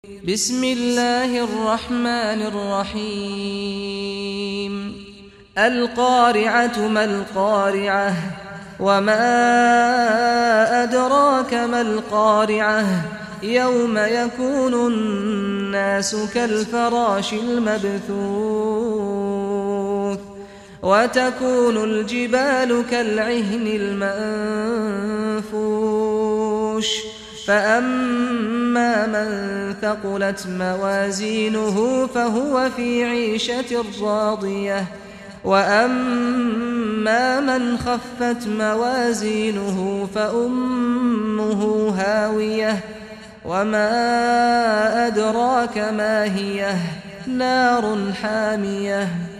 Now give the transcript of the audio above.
بسم الله الرحمن الرحيم القارعة ما القارعة وما أدراك ما القارعة يوم يكون الناس كالفراش المبثوث وتكون الجبال كالعهن المنفوش فأما من ثقلت موازينه فهو في عيشة راضية وأما من خفت موازينه فأمه هاوية وما أدراك ما هي نار حامية